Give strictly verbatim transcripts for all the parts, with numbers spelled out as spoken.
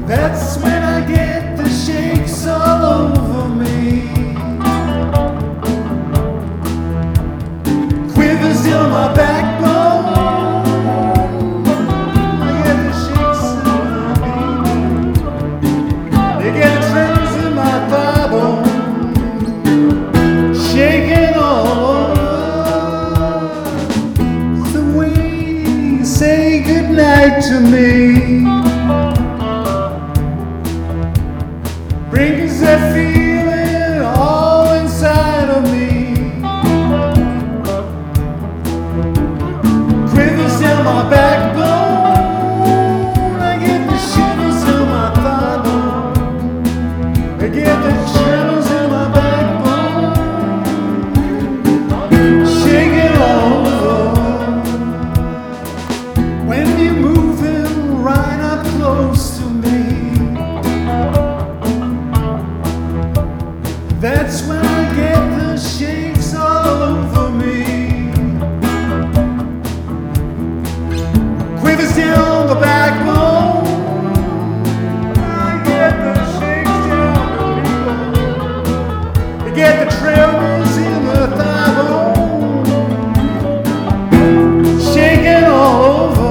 That's when I get the shakes all over me. Quivers in my backbone. I get the shakes in my baby. They get the tremors in my thigh bone. Shaking all over. The way you say goodnight to me brings that feeling all inside of me. Quivers down my backbone. I get the shivers in my thigh bone. I get the tremors in my backbone. Shaking all over. When you're moving right up close to me, that's when I get the shakes all over me. Quivers down the backbone. I get the shakes down the backbone. I get the tremors in the thigh bone. Shaking all over.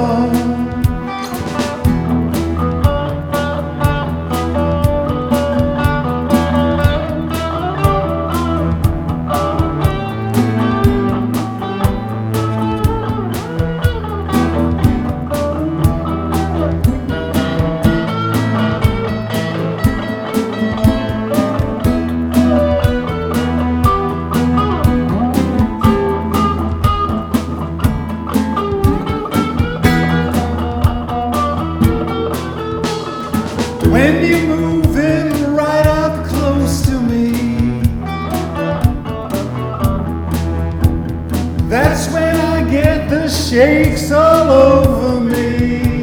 When you're moving right up close to me, that's when I get the shakes all over me.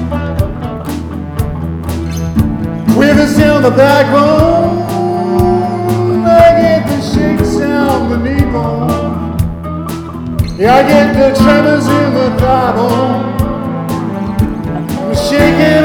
Quivers down the backbone. I get the shakes down the knee bone. Yeah, I get the tremors in the thigh bone. I'm shaking